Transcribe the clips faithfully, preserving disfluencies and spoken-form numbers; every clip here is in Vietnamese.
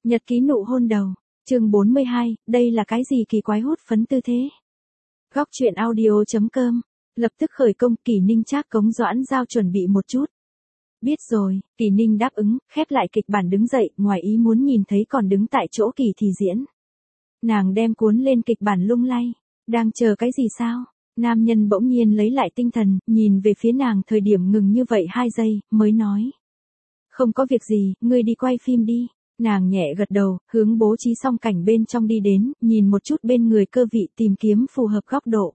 Nhật ký nụ hôn đầu, chương bốn mươi hai, đây là cái gì kỳ quái hút phấn tư thế? Góc truyện audio chấm com, lập tức khởi công. Kỳ Ninh Trác Cống Doãn Giao chuẩn bị một chút. Biết rồi, Kỳ Ninh đáp ứng, khép lại kịch bản đứng dậy, ngoài ý muốn nhìn thấy còn đứng tại chỗ Kỳ Thì Diễn. Nàng đem cuốn lên kịch bản lung lay, đang chờ cái gì sao? Nam nhân bỗng nhiên lấy lại tinh thần, nhìn về phía nàng thời điểm ngừng như vậy hai giây, mới nói. Không có việc gì, ngươi đi quay phim đi. Nàng nhẹ gật đầu, hướng bố trí xong cảnh bên trong đi đến, nhìn một chút bên người cơ vị tìm kiếm phù hợp góc độ.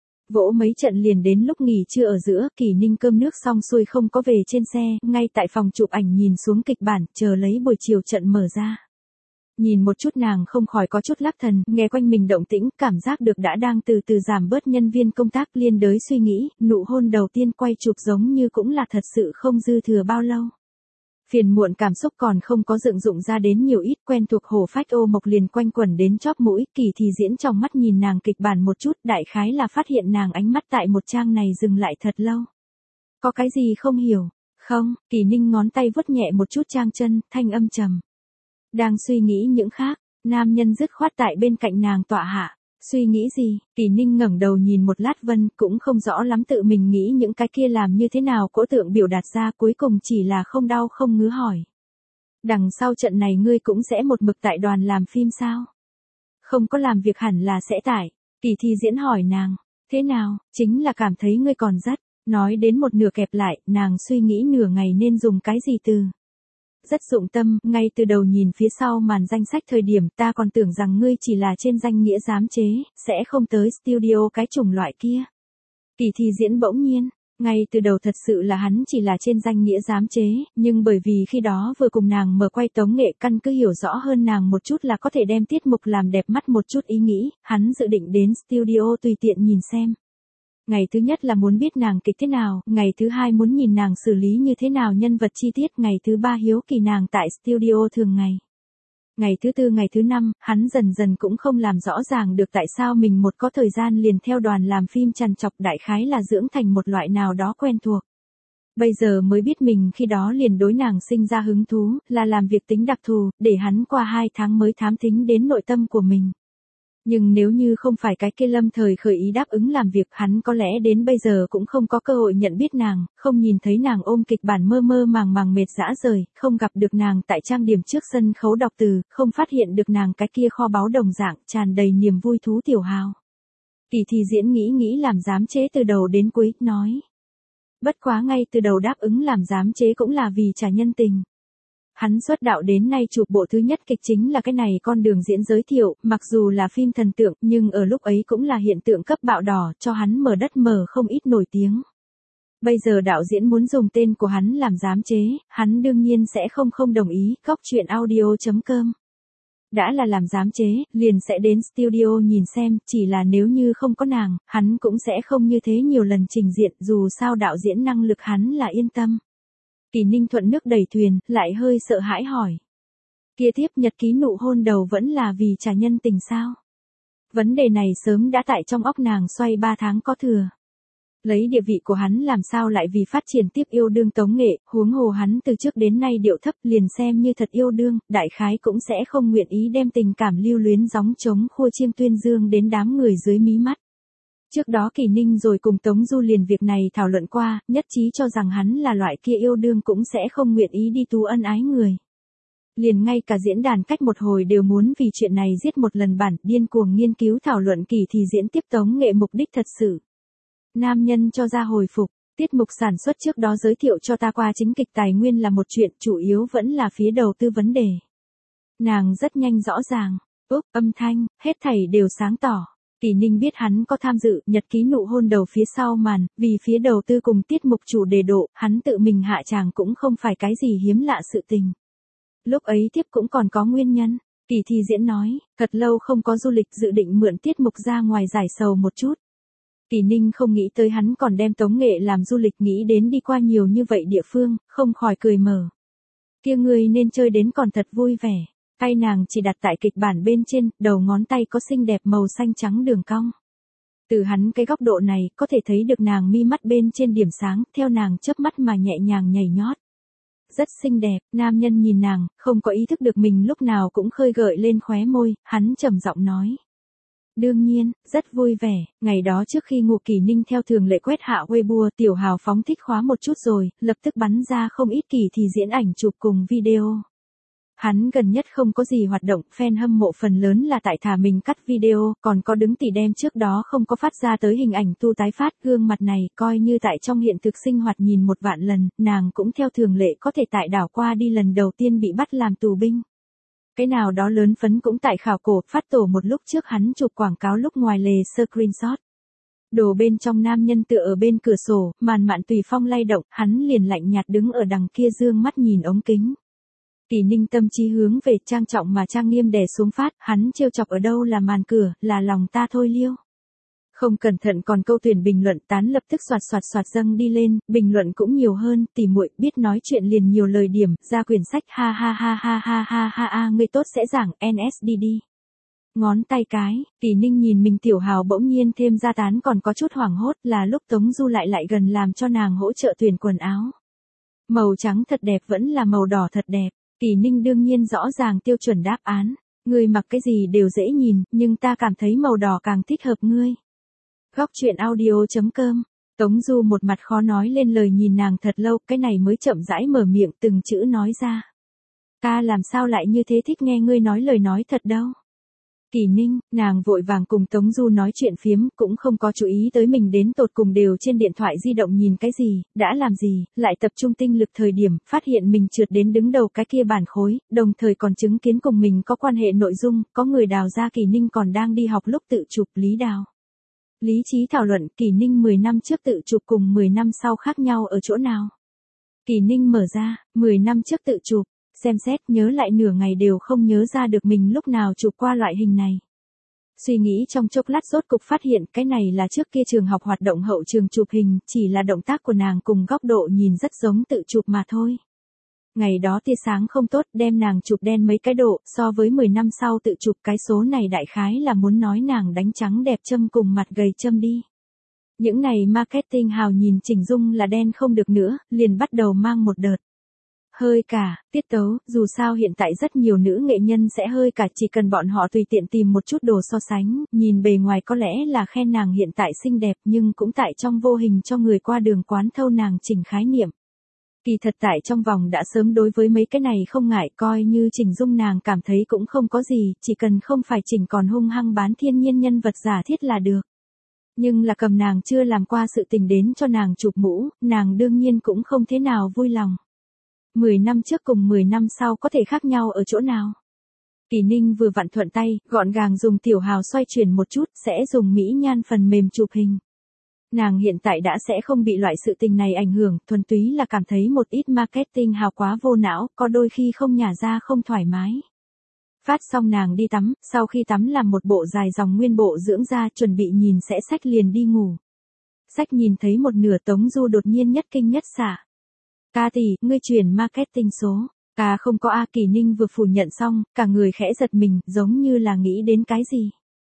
Vỗ mấy trận liền đến lúc nghỉ trưa ở giữa, Kỳ Ninh cơm nước xong xuôi không có về trên xe, ngay tại phòng chụp ảnh nhìn xuống kịch bản, chờ lấy buổi chiều trận mở ra. Nhìn một chút nàng không khỏi có chút lắc thần, nghe quanh mình động tĩnh, cảm giác được đã đang từ từ giảm bớt nhân viên công tác, liên đới suy nghĩ, nụ hôn đầu tiên quay chụp giống như cũng là thật sự không dư thừa bao lâu. Phiền muộn cảm xúc còn không có dựng dụng ra đến nhiều ít, quen thuộc hổ phách ô mộc liền quanh quẩn đến chóp mũi. Kỳ Thì Diễn trong mắt nhìn nàng kịch bản một chút, đại khái là phát hiện nàng ánh mắt tại một trang này dừng lại thật lâu. Có cái gì không hiểu? Không, Kỳ Ninh ngón tay vuốt nhẹ một chút trang chân, thanh âm trầm. Đang suy nghĩ những khác, nam nhân dứt khoát tại bên cạnh nàng tọa hạ. Suy nghĩ gì? Kỳ Ninh ngẩng đầu nhìn một lát vân, cũng không rõ lắm tự mình nghĩ những cái kia làm như thế nào cỗ tượng biểu đạt ra, cuối cùng chỉ là không đau không ngứa hỏi. Đằng sau trận này ngươi cũng sẽ một mực tại đoàn làm phim sao? Không có làm việc hẳn là sẽ tại. Kỳ Thì Diễn hỏi nàng. Thế nào? Chính là cảm thấy ngươi còn rất. Nói đến một nửa kẹp lại, nàng suy nghĩ nửa ngày nên dùng cái gì từ. Rất dụng tâm, ngay từ đầu nhìn phía sau màn danh sách thời điểm ta còn tưởng rằng ngươi chỉ là trên danh nghĩa giám chế, sẽ không tới studio cái chủng loại kia. Kỳ Thì Diễn bỗng nhiên, ngay từ đầu thật sự là hắn chỉ là trên danh nghĩa giám chế, nhưng bởi vì khi đó vừa cùng nàng mở quay tống nghệ, căn cứ hiểu rõ hơn nàng một chút là có thể đem tiết mục làm đẹp mắt một chút ý nghĩ, hắn dự định đến studio tùy tiện nhìn xem. Ngày thứ nhất là muốn biết nàng kịch thế nào, ngày thứ hai muốn nhìn nàng xử lý như thế nào nhân vật chi tiết, ngày thứ ba hiếu kỳ nàng tại studio thường ngày. Ngày thứ tư ngày thứ năm, hắn dần dần cũng không làm rõ ràng được tại sao mình một có thời gian liền theo đoàn làm phim trằn trọc, đại khái là dưỡng thành một loại nào đó quen thuộc. Bây giờ mới biết mình khi đó liền đối nàng sinh ra hứng thú, là làm việc tính đặc thù, để hắn qua hai tháng mới thám thính đến nội tâm của mình. Nhưng nếu như không phải cái kia lâm thời khởi ý đáp ứng làm việc, hắn có lẽ đến bây giờ cũng không có cơ hội nhận biết nàng, không nhìn thấy nàng ôm kịch bản mơ mơ màng màng mệt dã rời, không gặp được nàng tại trang điểm trước sân khấu đọc từ, không phát hiện được nàng cái kia kho báu đồng dạng, tràn đầy niềm vui thú tiểu hào. Kỳ Thì Diễn nghĩ nghĩ làm giám chế từ đầu đến cuối, nói. Bất quá ngay từ đầu đáp ứng làm giám chế cũng là vì trả nhân tình. Hắn xuất đạo đến nay chụp bộ thứ nhất kịch chính là cái này con đường diễn giới thiệu, mặc dù là phim thần tượng, nhưng ở lúc ấy cũng là hiện tượng cấp bạo đỏ, cho hắn mở đất mở không ít nổi tiếng. Bây giờ đạo diễn muốn dùng tên của hắn làm giám chế, hắn đương nhiên sẽ không không đồng ý. Góc truyện audio chấm com. Đã là làm giám chế, liền sẽ đến studio nhìn xem, chỉ là nếu như không có nàng, hắn cũng sẽ không như thế nhiều lần trình diện, dù sao đạo diễn năng lực hắn là yên tâm. Kỳ Ninh thuận nước đẩy thuyền, lại hơi sợ hãi hỏi. Kia tiếp nhật ký nụ hôn đầu vẫn là vì trả nhân tình sao? Vấn đề này sớm đã tại trong óc nàng xoay ba tháng có thừa. Lấy địa vị của hắn làm sao lại vì phát triển tiếp yêu đương tống nghệ, huống hồ hắn từ trước đến nay điệu thấp, liền xem như thật yêu đương, đại khái cũng sẽ không nguyện ý đem tình cảm lưu luyến gióng trống khua chiêng tuyên dương đến đám người dưới mí mắt. Trước đó Kỳ Ninh rồi cùng Tống Du liền việc này thảo luận qua, nhất trí cho rằng hắn là loại kia yêu đương cũng sẽ không nguyện ý đi tú ân ái người. Liền ngay cả diễn đàn cách một hồi đều muốn vì chuyện này giết một lần bản, điên cuồng nghiên cứu thảo luận Kỳ Thì Diễn tiếp tống nghệ mục đích thật sự. Nam nhân cho ra hồi phục, tiết mục sản xuất trước đó giới thiệu cho ta qua chính kịch tài nguyên là một chuyện, chủ yếu vẫn là phía đầu tư vấn đề. Nàng rất nhanh rõ ràng, úp, âm thanh, hết thảy đều sáng tỏ. Kỳ Ninh biết hắn có tham dự nhật ký nụ hôn đầu phía sau màn, vì phía đầu tư cùng tiết mục chủ đề độ, hắn tự mình hạ tràng cũng không phải cái gì hiếm lạ sự tình. Lúc ấy tiếp cũng còn có nguyên nhân, Kỳ Thì Diễn nói, thật lâu không có du lịch dự định mượn tiết mục ra ngoài giải sầu một chút. Kỳ Ninh không nghĩ tới hắn còn đem tống nghệ làm du lịch, nghĩ đến đi qua nhiều như vậy địa phương, không khỏi cười mở. Kia người nên chơi đến còn thật vui vẻ. Tay nàng chỉ đặt tại kịch bản bên trên, đầu ngón tay có xinh đẹp màu xanh trắng đường cong. Từ hắn cái góc độ này, có thể thấy được nàng mi mắt bên trên điểm sáng, theo nàng chớp mắt mà nhẹ nhàng nhảy nhót. rất xinh đẹp. Nam nhân nhìn nàng, không có ý thức được mình lúc nào cũng khơi gợi lên khóe môi, hắn trầm giọng nói. Đương nhiên, rất vui vẻ, ngày đó trước khi ngủ Kỳ Ninh theo thường lệ quét hạ Weibo, tiểu hào phóng thích khóa một chút rồi, lập tức bắn ra không ít kỳ thì diễn ảnh chụp cùng video. Hắn gần nhất không có gì hoạt động, fan hâm mộ phần lớn là tại thả mình cắt video, còn có đứng tỉ đem trước đó không có phát ra tới hình ảnh tu tái phát, gương mặt này coi như tại trong hiện thực sinh hoạt nhìn một vạn lần, nàng cũng theo thường lệ có thể tại đảo qua đi lần đầu tiên bị bắt làm tù binh. Cái nào đó lớn phấn cũng tại khảo cổ, phát tổ một lúc trước hắn chụp quảng cáo lúc ngoài lề screenshot. Đồ bên trong nam nhân tựa ở bên cửa sổ, màn mạn tùy phong lay động, hắn liền lạnh nhạt đứng ở đằng kia dương mắt nhìn ống kính. Kỳ Ninh tâm trí hướng về trang trọng mà trang nghiêm đè xuống phát, hắn trêu chọc ở đâu là màn cửa, là lòng ta thôi liêu. Không cẩn thận còn câu tuyển bình luận tán lập tức xoạt xoạt xoạt dâng đi lên, bình luận cũng nhiều hơn, tỉ muội biết nói chuyện liền nhiều lời điểm, ra quyển sách ha ha ha ha ha ha ha ha người tốt sẽ giảng en ét đê đi. Ngón tay cái, Kỳ Ninh nhìn mình tiểu hào bỗng nhiên thêm ra tán còn có chút hoảng hốt là lúc Tống Du lại lại gần làm cho nàng hỗ trợ tuyển quần áo. Màu trắng thật đẹp vẫn là màu đỏ thật đẹp. Kỳ Ninh đương nhiên rõ ràng tiêu chuẩn đáp án, ngươi mặc cái gì đều dễ nhìn, nhưng ta cảm thấy màu đỏ càng thích hợp ngươi. Góc truyện audio chấm com, Tống Du một mặt khó nói lên lời nhìn nàng thật lâu, cái này mới chậm rãi mở miệng từng chữ nói ra. Ta làm sao lại như thế thích nghe ngươi nói lời nói thật đâu. Kỳ Ninh, nàng vội vàng cùng Tống Du nói chuyện phiếm, cũng không có chú ý tới mình đến tột cùng đều trên điện thoại di động nhìn cái gì, đã làm gì, lại tập trung tinh lực thời điểm, phát hiện mình trượt đến đứng đầu cái kia bản khối, đồng thời còn chứng kiến cùng mình có quan hệ nội dung, có người đào ra Kỳ Ninh còn đang đi học lúc tự chụp Lý Đào. Lý trí thảo luận Kỳ Ninh mười năm trước tự chụp cùng mười năm sau khác nhau ở chỗ nào. Kỳ Ninh mở ra, mười năm trước tự chụp. Xem xét nhớ lại nửa ngày đều không nhớ ra được mình lúc nào chụp qua loại hình này. Suy nghĩ trong chốc lát rốt cục phát hiện cái này là trước kia trường học hoạt động hậu trường chụp hình, chỉ là động tác của nàng cùng góc độ nhìn rất giống tự chụp mà thôi. Ngày đó tia sáng không tốt đem nàng chụp đen mấy cái độ, so với mười năm sau tự chụp cái số này đại khái là muốn nói nàng đánh trắng đẹp châm cùng mặt gầy châm đi. Những này marketing hào nhìn chỉnh dung là đen không được nữa, liền bắt đầu mang một đợt. Hơi cả, tiết tấu, dù sao hiện tại rất nhiều nữ nghệ nhân sẽ hơi cả chỉ cần bọn họ tùy tiện tìm một chút đồ so sánh, nhìn bề ngoài có lẽ là khen nàng hiện tại xinh đẹp nhưng cũng tại trong vô hình cho người qua đường quán thâu nàng chỉnh khái niệm. Kỳ thật tại trong vòng đã sớm đối với mấy cái này không ngại coi như chỉnh dung nàng cảm thấy cũng không có gì, chỉ cần không phải chỉnh còn hung hăng bán thiên nhiên nhân vật giả thiết là được. Nhưng là cầm nàng chưa làm qua sự tình đến cho nàng chụp mũ, nàng đương nhiên cũng không thế nào vui lòng. mười năm trước cùng mười năm sau có thể khác nhau ở chỗ nào? Kỳ Ninh vừa vặn thuận tay, gọn gàng dùng tiểu hào xoay chuyển một chút, sẽ dùng mỹ nhan phần mềm chụp hình. Nàng hiện tại đã sẽ không bị loại sự tình này ảnh hưởng, thuần túy là cảm thấy một ít marketing hào quá vô não, có đôi khi không nhả ra không thoải mái. Phát xong nàng đi tắm, sau khi tắm làm một bộ dài dòng nguyên bộ dưỡng da chuẩn bị nhìn sẽ sách liền đi ngủ. Sách nhìn thấy một nửa Tống Du đột nhiên nhất kinh nhất xạ. Ca tỷ, ngươi chuyển marketing số. Ca không có A. Kỳ Ninh vừa phủ nhận xong, cả người khẽ giật mình, giống như là nghĩ đến cái gì.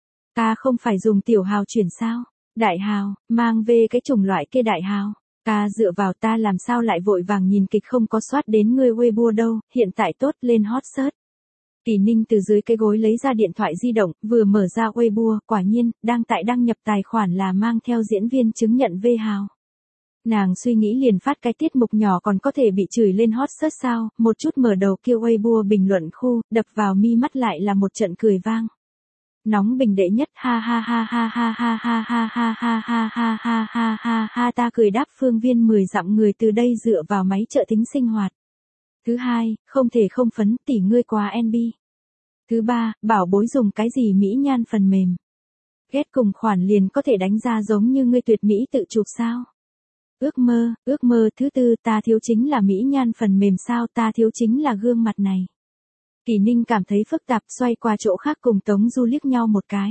Ca không phải dùng tiểu hào chuyển sao? Đại hào, mang về cái chủng loại kia đại hào. Ca dựa vào ta làm sao lại vội vàng nhìn kịch không có soát đến ngươi Weibo đâu, hiện tại tốt lên hot search. Kỳ Ninh từ dưới cái gối lấy ra điện thoại di động, vừa mở ra Weibo, quả nhiên, đang tại đăng nhập tài khoản là mang theo diễn viên chứng nhận V hào. Nàng suy nghĩ liền phát cái tiết mục nhỏ còn có thể bị chửi lên hot search sao, một chút mở đầu kêu Weibo bình luận khu, đập vào mi mắt lại là một trận cười vang. Nóng bình đệ nhất ha ha ha ha ha ha ha ha ha ha ha ha ha ha ha ha ta cười đáp phương viên mười dặm người từ đây dựa vào máy trợ tính sinh hoạt. Thứ hai, không thể không phấn tỉ ngươi quá en bi. Thứ ba, bảo bối dùng cái gì mỹ nhan phần mềm. Ghét cùng khoản liền có thể đánh ra giống như ngươi tuyệt mỹ tự chụp sao. Ước mơ, ước mơ thứ tư ta thiếu chính là mỹ nhan phần mềm sao ta thiếu chính là gương mặt này. Kỳ Ninh cảm thấy phức tạp xoay qua chỗ khác cùng Tống Du liếc nhau một cái.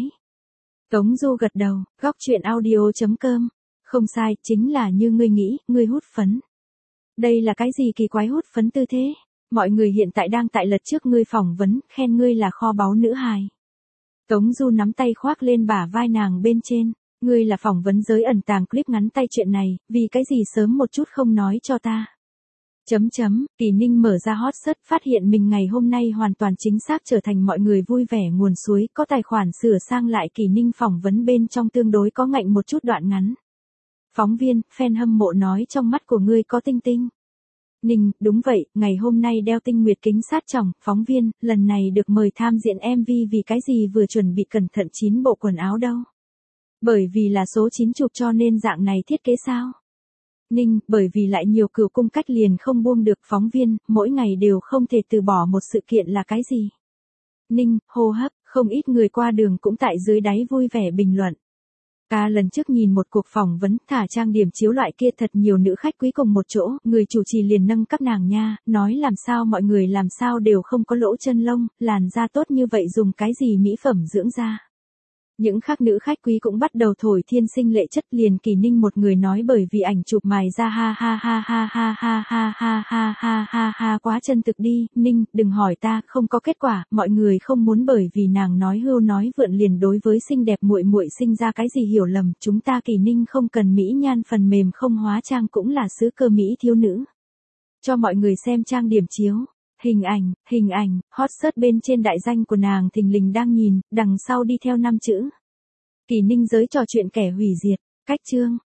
Tống Du gật đầu, góc truyện audio chấm com. Không sai, chính là như ngươi nghĩ, ngươi hút phấn. Đây là cái gì kỳ quái hút phấn tư thế? Mọi người hiện tại đang tại lật trước ngươi phỏng vấn, khen ngươi là kho báu nữ hài. Tống Du nắm tay khoác lên bả vai nàng bên trên. Ngươi là phỏng vấn giới ẩn tàng clip ngắn tay chuyện này, vì cái gì sớm một chút không nói cho ta. Chấm chấm, Kỳ Ninh mở ra hot search phát hiện mình ngày hôm nay hoàn toàn chính xác trở thành mọi người vui vẻ nguồn suối, có tài khoản sửa sang lại Kỳ Ninh phỏng vấn bên trong tương đối có ngạnh một chút đoạn ngắn. Phóng viên, fan hâm mộ nói trong mắt của ngươi có tinh tinh. Ninh, đúng vậy, ngày hôm nay đeo tinh nguyệt kính sát tròng. Phóng viên, lần này được mời tham diễn em vê vì cái gì vừa chuẩn bị cẩn thận chín bộ quần áo đâu. Bởi vì là số chín chụp cho nên dạng này thiết kế sao? Ninh, bởi vì lại nhiều cửu cung cách liền không buông được. Phóng viên, mỗi ngày đều không thể từ bỏ một sự kiện là cái gì? Ninh, hô hấp, không ít người qua đường cũng tại dưới đáy vui vẻ bình luận. Ca lần trước nhìn một cuộc phỏng vấn thả trang điểm chiếu loại kia thật nhiều nữ khách quý cùng một chỗ, người chủ trì liền nâng các nàng nha, nói làm sao mọi người làm sao đều không có lỗ chân lông, làn da tốt như vậy dùng cái gì mỹ phẩm dưỡng da. Những khác nữ khách quý cũng bắt đầu thổi thiên sinh lệ chất, liền Kỳ Ninh một người nói bởi vì ảnh chụp mài ra ha ha ha ha ha ha ha ha ha ha ha ha quá chân thực đi. Ninh, đừng hỏi ta, không có kết quả, mọi người không muốn bởi vì nàng nói hưu nói vượn liền đối với xinh đẹp muội muội sinh ra cái gì hiểu lầm, chúng ta Kỳ Ninh không cần mỹ nhan phần mềm không hóa trang cũng là xứ cơ mỹ thiếu nữ. Cho mọi người xem trang điểm chiếu. Hình ảnh, hình ảnh, hot search bên trên đại danh của nàng thình lình đang nhìn, đằng sau đi theo năm chữ. Kỳ Ninh giới trò chuyện kẻ hủy diệt, cách chương.